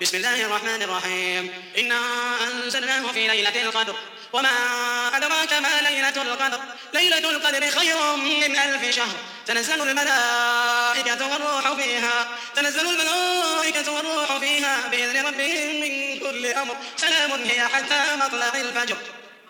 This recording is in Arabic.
بسم الله الرحمن الرحيم. إنا أنزلناه في ليلة القدر وما أدراك ما ليلة القدر. ليلة القدر خير من 1000 شهر. تنزل الملائكة والروح فيها بإذن ربهم من كل أمر. سلام هي حتى مطلع الفجر.